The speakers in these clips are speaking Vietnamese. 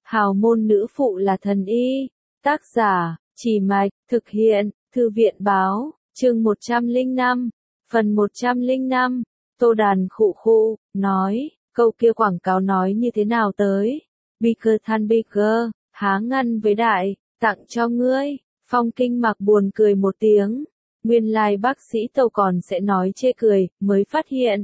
Hào môn nữ phụ là thần y. Tác giả, Chỉ Mạch, thực hiện, Thư viện Báo, chương 105, phần 105. Tô Đàn khụ khụ, nói, câu kia quảng cáo nói như thế nào tới? Bigger than bigger, há ngăn với đại, tặng cho ngươi. Phong Kinh Mặc buồn cười một tiếng. Nguyên lai bác sĩ Tô còn sẽ nói chê cười, mới phát hiện.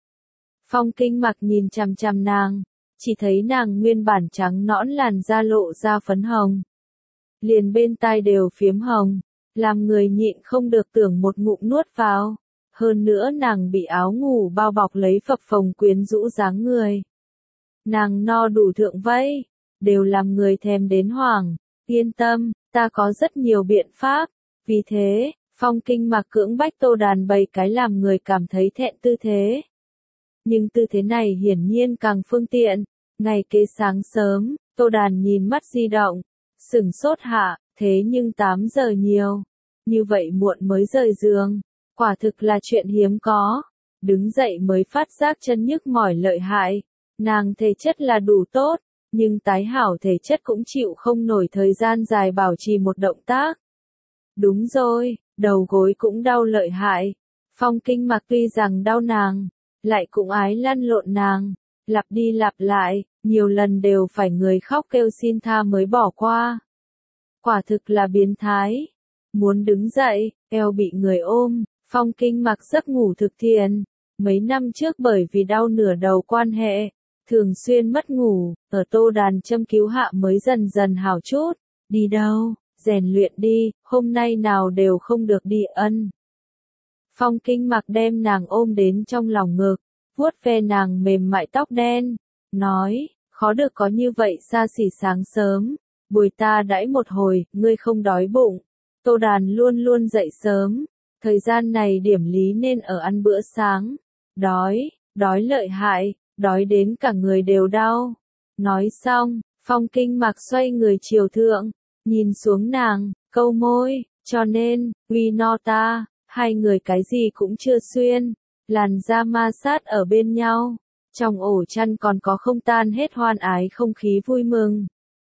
Phong Kinh Mặc nhìn chằm chằm nàng, chỉ thấy nàng nguyên bản trắng nõn làn da lộ ra phấn hồng. Liền bên tai đều phiếm hồng, làm người nhịn không được tưởng một ngụm nuốt vào. Hơn nữa nàng bị áo ngủ bao bọc lấy phập phồng quyến rũ dáng người. Nàng no đủ thượng vây, đều làm người thèm đến hoảng. Yên tâm, ta có rất nhiều biện pháp. Vì thế, Phong Kinh Mặc cưỡng bách Tô Đàn bày cái làm người cảm thấy thẹn tư thế. Nhưng tư thế này hiển nhiên càng phương tiện. Ngày kế sáng sớm, Tô Đàn nhìn mắt di động, sửng sốt hạ, thế nhưng 8 giờ nhiều. Như vậy muộn mới rời giường, quả thực là chuyện hiếm có. Đứng dậy mới phát giác chân nhức mỏi lợi hại. Nàng thể chất là đủ tốt, nhưng tái hảo thể chất cũng chịu không nổi thời gian dài bảo trì một động tác. Đúng rồi, đầu gối cũng đau lợi hại. Phong Kinh Mặc tuy rằng đau nàng, lại cũng ái lăn lộn nàng, lặp đi lặp lại, nhiều lần đều phải người khóc kêu xin tha mới bỏ qua. Quả thực là biến thái. Muốn đứng dậy, eo bị người ôm, Phong Kinh Mặc giấc ngủ thực thiền. Mấy năm trước bởi vì đau nửa đầu quan hệ, thường xuyên mất ngủ, ở Tô Đàn châm cứu hạ mới dần dần hảo chút. Đi đâu, rèn luyện đi, hôm nay nào đều không được đi ân. Phong Kinh Mặc đem nàng ôm đến trong lòng ngực, vuốt ve nàng mềm mại tóc đen, nói, khó được có như vậy xa xỉ sáng sớm, bồi ta đãi một hồi, ngươi không đói bụng. Tô Đàn luôn luôn dậy sớm, thời gian này điểm lý nên ở ăn bữa sáng. Đói lợi hại, đói đến cả người đều đau. Nói xong, Phong Kinh Mặc xoay người chiều thượng, nhìn xuống nàng, câu môi, cho nên, uy no ta. Hai người cái gì cũng chưa xuyên, làn da ma sát ở bên nhau, trong ổ chăn còn có không tan hết hoan ái không khí vui mừng.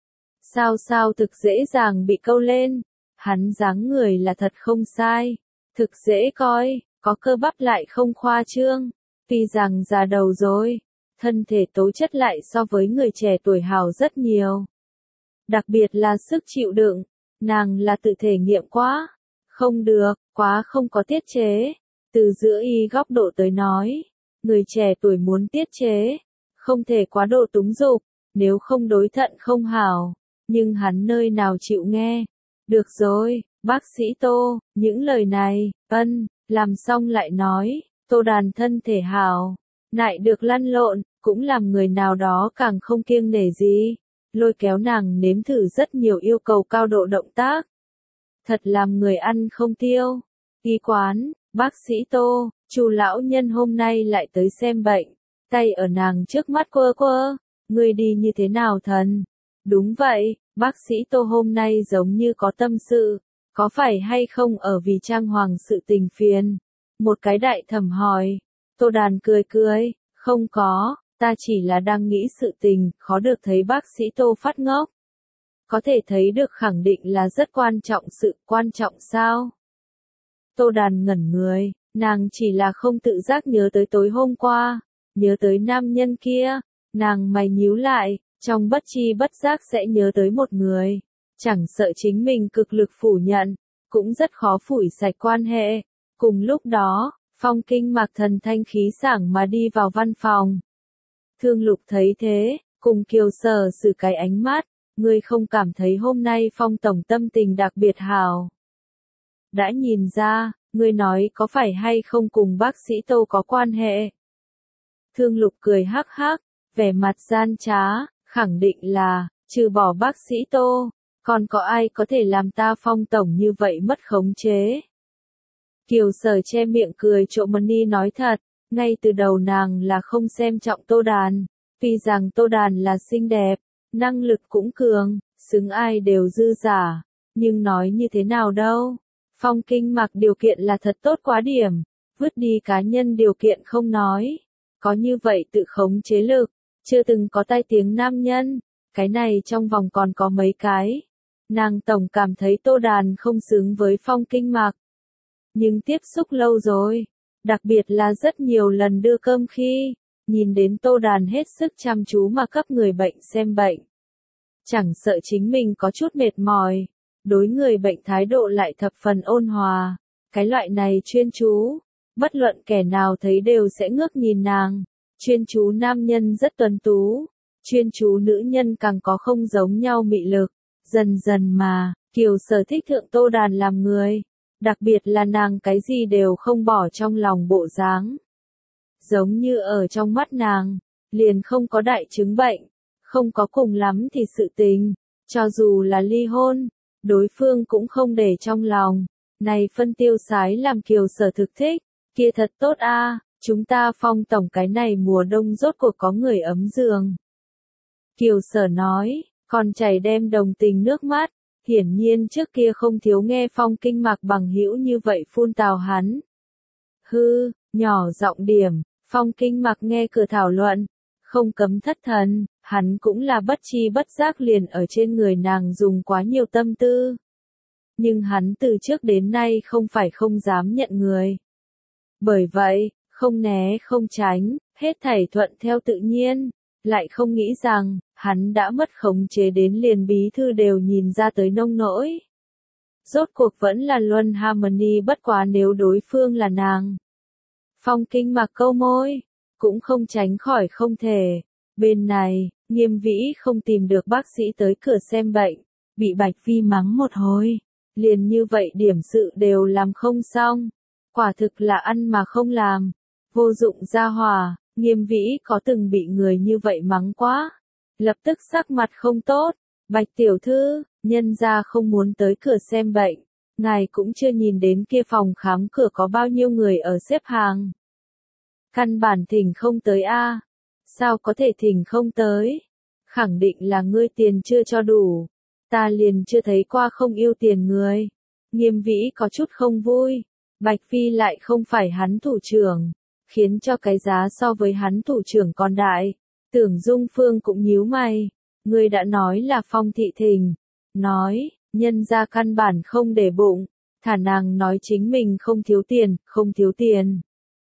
Sao thực dễ dàng bị câu lên, hắn dáng người là thật không sai, thực dễ coi, có cơ bắp lại không khoa trương, tuy rằng già đầu rồi, thân thể tố chất lại so với người trẻ tuổi hào rất nhiều. Đặc biệt là sức chịu đựng, nàng là tự thể nghiệm quá. Không được, quá không có tiết chế. Từ giữa y góc độ tới nói, người trẻ tuổi muốn tiết chế, không thể quá độ túng dục, nếu không đối thận không hảo. Nhưng hắn nơi nào chịu nghe. Được rồi, bác sĩ Tô, những lời này, làm xong lại nói, Tô Đàn thân thể hảo, lại được lăn lộn, cũng làm người nào đó càng không kiêng nể gì, lôi kéo nàng nếm thử rất nhiều yêu cầu cao độ động tác. Thật làm người ăn không tiêu. Y quán, bác sĩ Tô, Chu lão nhân hôm nay lại tới xem bệnh, tay ở nàng trước mắt quơ quơ, ngươi đi như thế nào thần? Đúng vậy, bác sĩ Tô hôm nay giống như có tâm sự, có phải hay không ở vì trang hoàng sự tình phiền? Một cái đại thẩm hỏi. Tô Đàn cười, không có, ta chỉ là đang nghĩ sự tình, khó được thấy bác sĩ Tô phát ngốc. Có thể thấy được khẳng định là rất quan trọng, sự quan trọng sao? Tô Đàn ngẩn người, nàng chỉ là không tự giác nhớ tới tối hôm qua, nhớ tới nam nhân kia, nàng mày nhíu lại, trong bất chi bất giác sẽ nhớ tới một người, chẳng sợ chính mình cực lực phủ nhận, cũng rất khó phủi sạch quan hệ. Cùng lúc đó, Phong Kinh Mặc thần thanh khí sảng mà đi vào văn phòng. Thương Lục thấy thế, cùng Kiều Sở xử cái ánh mắt. Ngươi không cảm thấy hôm nay Phong tổng tâm tình đặc biệt hảo? Đã nhìn ra, ngươi nói có phải hay không cùng bác sĩ Tô có quan hệ? Thương Lục cười hắc hắc, vẻ mặt gian trá, khẳng định là, trừ bỏ bác sĩ Tô, còn có ai có thể làm ta Phong tổng như vậy mất khống chế? Kiều Sở che miệng cười trộm mani nói thật, ngay từ đầu nàng là không xem trọng Tô Đàn, tuy rằng Tô Đàn là xinh đẹp, năng lực cũng cường, xứng ai đều dư giả, nhưng nói như thế nào đâu. Phong Kinh Mặc điều kiện là thật tốt quá điểm, vứt đi cá nhân điều kiện không nói. Có như vậy tự khống chế lực, chưa từng có tai tiếng nam nhân, cái này trong vòng còn có mấy cái. Nàng tổng cảm thấy Tô Đàn không xứng với Phong Kinh Mạc. Nhưng tiếp xúc lâu rồi, đặc biệt là rất nhiều lần đưa cơm khi, nhìn đến Tô Đàn hết sức chăm chú mà cấp người bệnh xem bệnh. Chẳng sợ chính mình có chút mệt mỏi, đối người bệnh thái độ lại thập phần ôn hòa. Cái loại này chuyên chú, bất luận kẻ nào thấy đều sẽ ngước nhìn nàng. Chuyên chú nam nhân rất tuấn tú, chuyên chú nữ nhân càng có không giống nhau mị lực. Dần dần mà, Kiều Sở thích thượng Tô Đàn làm người, đặc biệt là nàng cái gì đều không bỏ trong lòng bộ dáng. Giống như ở trong mắt nàng, liền không có đại chứng bệnh, không có cùng lắm thì sự tình, cho dù là ly hôn, đối phương cũng không để trong lòng. Này phân tiêu sái làm Kiều Sở thực thích, kia thật tốt a, chúng ta Phong tổng cái này mùa đông rốt cuộc có người ấm giường. Kiều Sở nói, còn chảy đem đồng tình nước mắt, hiển nhiên trước kia không thiếu nghe Phong Kinh Mạc bằng hữu như vậy phun tào hắn. Hư, nhỏ giọng điểm, Phong Kinh Mạc nghe cửa thảo luận, không cấm thất thần, hắn cũng là bất chi bất giác liền ở trên người nàng dùng quá nhiều tâm tư. Nhưng hắn từ trước đến nay không phải không dám nhận người. Bởi vậy, không né không tránh, hết thảy thuận theo tự nhiên, lại không nghĩ rằng, hắn đã mất khống chế đến liền bí thư đều nhìn ra tới nông nỗi. Rốt cuộc vẫn là Luân Harmony bất quá nếu đối phương là nàng. Phong Kinh Mạc câu môi, cũng không tránh khỏi không thể. Bên này, Nghiêm Vĩ không tìm được bác sĩ tới cửa xem bệnh, bị Bạch Phi mắng một hồi. Liền như vậy điểm sự đều làm không xong. Quả thực là ăn mà không làm. Vô dụng ra hòa, Nghiêm Vĩ có từng bị người như vậy mắng quá. Lập tức sắc mặt không tốt. Bạch tiểu thư, nhân gia không muốn tới cửa xem bệnh. Ngài cũng chưa nhìn đến kia phòng khám cửa có bao nhiêu người ở xếp hàng. Căn bản thỉnh không tới a. Sao có thể thỉnh không tới? Khẳng định là ngươi tiền chưa cho đủ. Ta liền chưa thấy qua không yêu tiền người. Nghiêm Vĩ có chút không vui. Bạch Phi lại không phải hắn thủ trưởng, khiến cho cái giá so với hắn thủ trưởng còn đại. Tưởng Dung Phương cũng nhíu mày. Ngươi đã nói là Phong thị thỉnh. Nói, nhân ra căn bản không để bụng. Thả nàng nói chính mình không thiếu tiền, không thiếu tiền.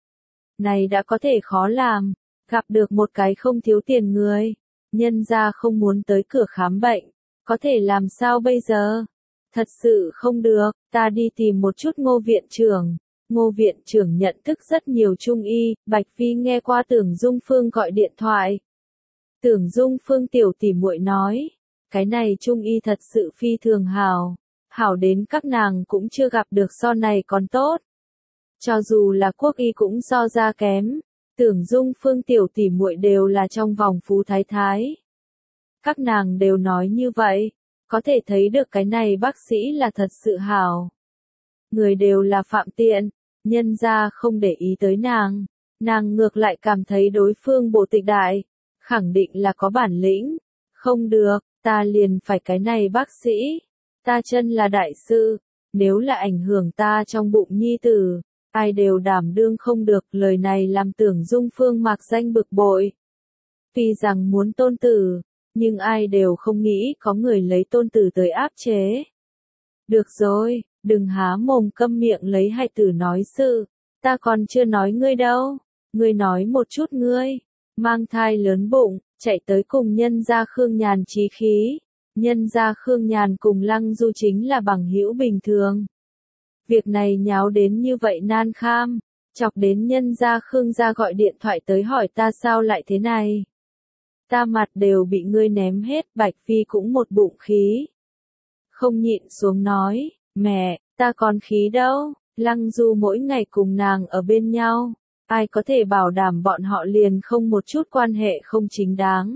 Này đã có thể khó làm. Gặp được một cái không thiếu tiền người. Nhân ra không muốn tới cửa khám bệnh. Có thể làm sao bây giờ? Thật sự không được, ta đi tìm một chút Ngô viện trưởng. Ngô viện trưởng nhận thức rất nhiều trung y, Bạch Phi nghe qua Tưởng Dung Phương gọi điện thoại. Tưởng Dung Phương tiểu tỷ muội nói, cái này trung y thật sự phi thường hảo, hảo đến các nàng cũng chưa gặp được so này còn tốt. Cho dù là quốc y cũng so ra kém, Tưởng Dung Phương tiểu tỷ muội đều là trong vòng phú thái thái. Các nàng đều nói như vậy, có thể thấy được cái này bác sĩ là thật sự hảo. Người đều là phạm tiện, nhân ra không để ý tới nàng, nàng ngược lại cảm thấy đối phương bộ tịch đại, khẳng định là có bản lĩnh. Không được, ta liền phải cái này bác sĩ, ta chân là đại sư, nếu là ảnh hưởng ta trong bụng nhi tử, ai đều đảm đương không được. Lời này làm Tưởng Dung Phương mạc danh bực bội. Tuy rằng muốn tôn tử, nhưng ai đều không nghĩ có người lấy tôn tử tới áp chế. Được rồi, đừng há mồm câm miệng lấy hài tử nói sự, ta còn chưa nói ngươi đâu, ngươi nói một chút ngươi, mang thai lớn bụng, chạy tới cùng nhân gia Khương Nhàn chí khí, nhân gia Khương Nhàn cùng Lăng Du chính là bằng hữu bình thường. Việc này nháo đến như vậy nan kham, chọc đến nhân gia Khương gia gọi điện thoại tới hỏi ta sao lại thế này. Ta mặt đều bị ngươi ném hết. Bạch Phi cũng một bụng khí. Không nhịn xuống nói, mẹ, ta còn khí đâu, Lăng Du mỗi ngày cùng nàng ở bên nhau, ai có thể bảo đảm bọn họ liền không một chút quan hệ không chính đáng.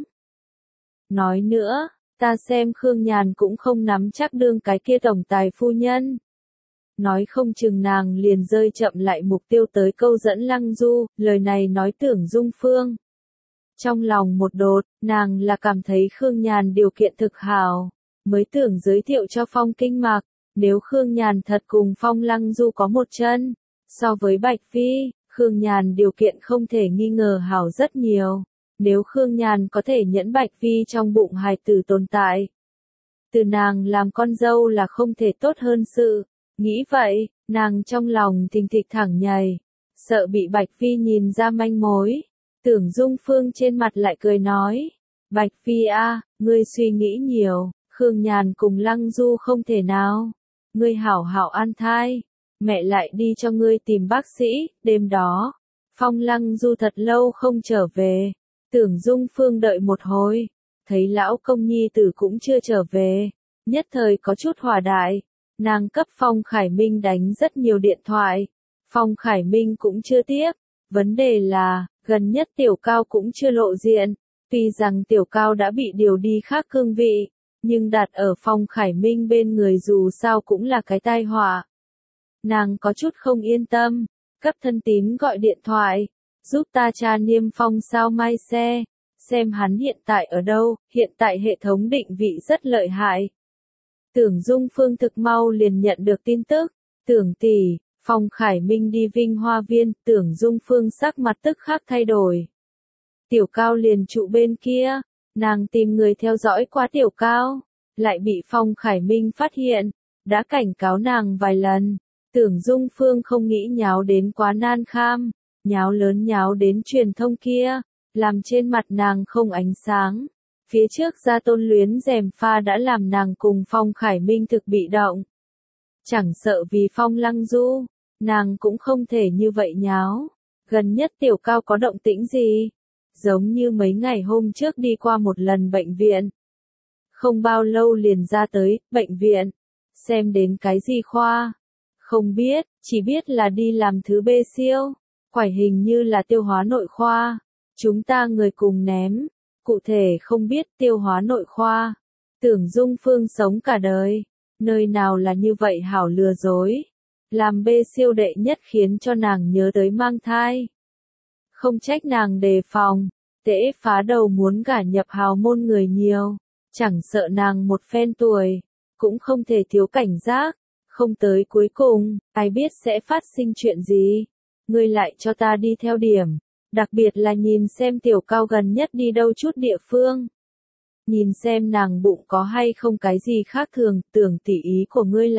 Nói nữa, ta xem Khương Nhàn cũng không nắm chắc đương cái kia tổng tài phu nhân. Nói không chừng nàng liền rơi chậm lại mục tiêu tới câu dẫn Lăng Du. Lời này nói Tưởng Dung Phương. Trong lòng một đột, nàng là cảm thấy Khương Nhàn điều kiện thực hảo, mới tưởng giới thiệu cho Phong Kinh Mạc. Nếu Khương Nhàn thật cùng Phong Lăng Du có một chân, so với Bạch Phi, Khương Nhàn điều kiện không thể nghi ngờ hảo rất nhiều. nếu Khương Nhàn có thể nhẫn Bạch Vi trong bụng hài tử tồn tại. Từ nàng làm con dâu là không thể tốt hơn sự. Nghĩ vậy, nàng trong lòng thình thịch thẳng nhảy, sợ bị Bạch Vi nhìn ra manh mối. Tưởng Dung Phương trên mặt lại cười nói, Bạch Vi a, ngươi suy nghĩ nhiều, Khương Nhàn cùng Lăng Du không thể nào. Ngươi hảo hảo an thai, mẹ lại đi cho ngươi tìm bác sĩ. Đêm đó, Phong Lăng Du thật lâu không trở về. Tưởng Dung Phương đợi một hồi, thấy lão công nhi tử cũng chưa trở về, nhất thời có chút hòa đại. Nàng cấp Phong Khải Minh đánh rất nhiều điện thoại, Phong Khải Minh cũng chưa tiếp. Vấn đề là, gần nhất Tiểu Cao cũng chưa lộ diện. Tuy rằng Tiểu Cao đã bị điều đi khác cương vị, nhưng đặt ở Phong Khải Minh bên người dù sao cũng là cái tai họa. Nàng có chút không yên tâm, cấp thân tín gọi điện thoại, giúp ta tra niêm Phong sao mai xe, xem hắn hiện tại ở đâu. Hiện tại hệ thống định vị rất lợi hại. Tưởng Dung Phương thực mau liền nhận được tin tức, Tưởng tỷ, Phong Khải Minh đi Vinh Hoa Viên. Tưởng Dung Phương sắc mặt tức khắc thay đổi. Tiểu Cao liền trụ bên kia, nàng tìm người theo dõi qua Tiểu Cao, lại bị Phong Khải Minh phát hiện, đã cảnh cáo nàng vài lần. Tưởng Dung Phương không nghĩ nháo đến quá nan kham, nháo lớn nháo đến truyền thông kia, làm trên mặt nàng không ánh sáng. Phía trước Gia Tôn luyến gièm pha đã làm nàng cùng Phong Khải Minh thực bị động. Chẳng sợ vì Phong Lăng Du, nàng cũng không thể như vậy nháo. Gần nhất Tiểu Cao có động tĩnh gì? Giống như mấy ngày hôm trước đi qua một lần bệnh viện. Không bao lâu liền ra tới, bệnh viện. Xem đến cái gì khoa? Không biết, chỉ biết là đi làm thứ B siêu. Quải hình như là tiêu hóa nội khoa. Chúng ta người cùng ném. Cụ thể không biết tiêu hóa nội khoa. Tưởng Dung Phương sống cả đời. Nơi nào là như vậy hảo lừa dối. Làm B siêu đệ nhất khiến cho nàng nhớ tới mang thai. Không trách nàng đề phòng. Tễ phá đầu muốn gả nhập hào môn người nhiều. Chẳng sợ nàng một phen tuổi. Cũng không thể thiếu cảnh giác. Không tới cuối cùng, ai biết sẽ phát sinh chuyện gì. Ngươi lại cho ta đi theo điểm. Đặc biệt là nhìn xem Tiểu Cao gần nhất đi đâu chút địa phương. Nhìn xem nàng bụng có hay không cái gì khác thường. Tưởng tỷ ý của ngươi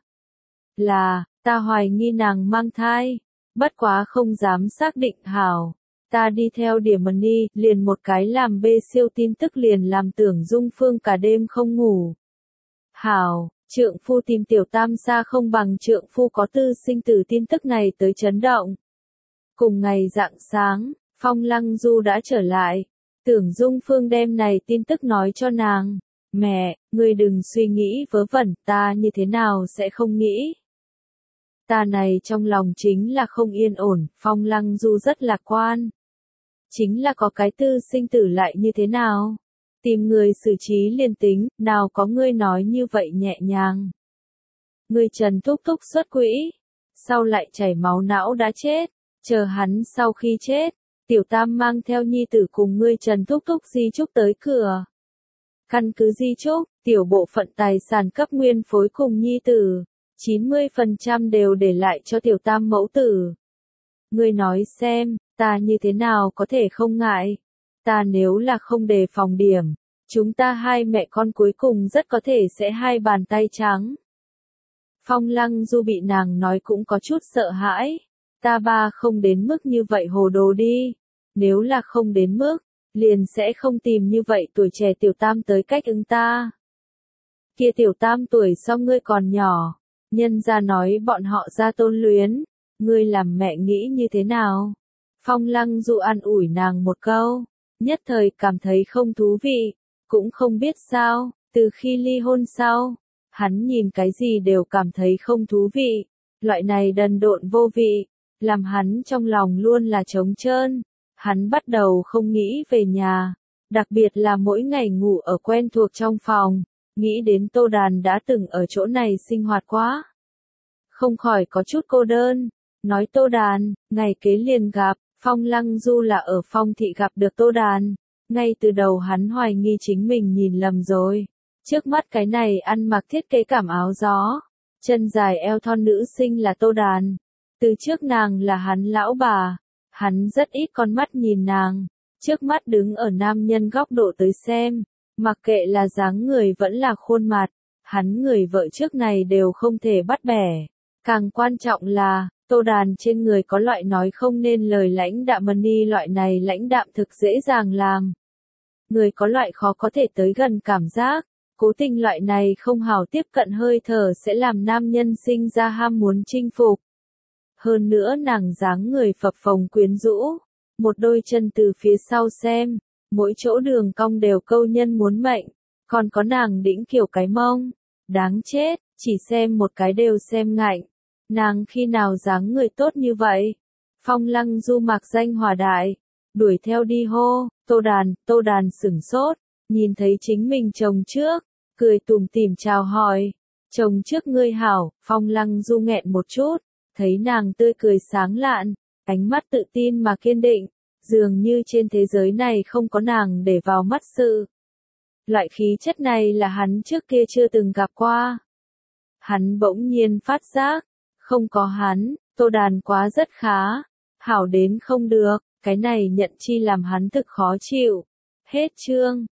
là, ta hoài nghi nàng mang thai. Bất quá không dám xác định hảo. Ta đi theo điểm money, liền một cái làm B siêu tin tức liền làm Tưởng Dung Phương cả đêm không ngủ. Hảo, trượng phu tìm Tiểu Tam xa không bằng trượng phu có tư sinh tử tin tức này tới chấn động. Cùng ngày rạng sáng, Phong Lăng Du đã trở lại. Tưởng Dung Phương đem này tin tức nói cho nàng. Mẹ, ngươi đừng suy nghĩ vớ vẩn, ta như thế nào sẽ không nghĩ. Ta này trong lòng chính là không yên ổn. Phong Lăng Du rất lạc quan. Chính là có cái tư sinh tử lại như thế nào? Tìm người xử trí liền tính, nào có ngươi nói như vậy nhẹ nhàng. Ngươi Trần Thúc Thúc xuất quỹ, sau lại chảy máu não đã chết, chờ hắn sau khi chết, Tiểu Tam mang theo nhi tử cùng ngươi Trần Thúc Thúc di chúc tới cửa. Căn cứ di chúc, tiểu bộ phận tài sản cấp nguyên phối cùng nhi tử, 90% đều để lại cho Tiểu Tam mẫu tử. Ngươi nói xem, ta như thế nào có thể không ngại? Ta nếu là không đề phòng điểm, chúng ta hai mẹ con cuối cùng rất có thể sẽ hai bàn tay trắng. Phong Lăng Du bị nàng nói cũng có chút sợ hãi. Ta ba không đến mức như vậy hồ đồ đi. Nếu là không đến mức, liền sẽ không tìm như vậy tuổi trẻ Tiểu Tam tới cách ứng ta. Kia Tiểu Tam tuổi so ngươi còn nhỏ, nhân ra nói bọn họ Gia Tôn luyến, ngươi làm mẹ nghĩ như thế nào? Phong Lăng Du an ủi nàng một câu, nhất thời cảm thấy không thú vị, cũng không biết sao, từ khi ly hôn sau, hắn nhìn cái gì đều cảm thấy không thú vị, loại này đần độn vô vị, làm hắn trong lòng luôn là trống trơn, hắn bắt đầu không nghĩ về nhà, đặc biệt là mỗi ngày ngủ ở quen thuộc trong phòng, nghĩ đến Tô Đàn đã từng ở chỗ này sinh hoạt quá. Không khỏi có chút cô đơn, nói Tô Đàn, ngày kế liền gặp. Phong Lăng Du là ở Phong thị gặp được Tô Đàn, ngay từ đầu hắn hoài nghi chính mình nhìn lầm rồi. Trước mắt cái này ăn mặc thiết kế cảm áo gió, chân dài eo thon nữ sinh là Tô Đàn. Từ trước nàng là hắn lão bà, hắn rất ít con mắt nhìn nàng, trước mắt đứng ở nam nhân góc độ tới xem, mặc kệ là dáng người vẫn là khuôn mặt, hắn người vợ trước này đều không thể bắt bẻ. Càng quan trọng là, Tô Đàn trên người có loại nói không nên lời lãnh đạm money, loại này lãnh đạm thực dễ dàng làm người có loại khó có thể tới gần cảm giác. Cố tình loại này không hào tiếp cận hơi thở sẽ làm nam nhân sinh ra ham muốn chinh phục. Hơn nữa nàng dáng người phập phồng quyến rũ, một đôi chân từ phía sau xem, mỗi chỗ đường cong đều câu nhân muốn mệnh, còn có nàng đĩnh kiểu cái mông, đáng chết, chỉ xem một cái đều xem ngạnh. Nàng khi nào dáng người tốt như vậy? Phong Lăng Du mạc danh hòa đại, đuổi theo đi hô, Tô Đàn sửng sốt, nhìn thấy chính mình chồng trước, cười tủm tỉm chào hỏi, chồng trước ngươi hảo. Phong Lăng Du nghẹn một chút, thấy nàng tươi cười sáng lạn, ánh mắt tự tin mà kiên định, dường như trên thế giới này không có nàng để vào mắt sự. Loại khí chất này là hắn trước kia chưa từng gặp qua. Hắn bỗng nhiên phát giác, không có hắn, Tô Đàn quá rất khá, hảo đến không được, cái này nhận chi làm hắn thực khó chịu. Hết chương.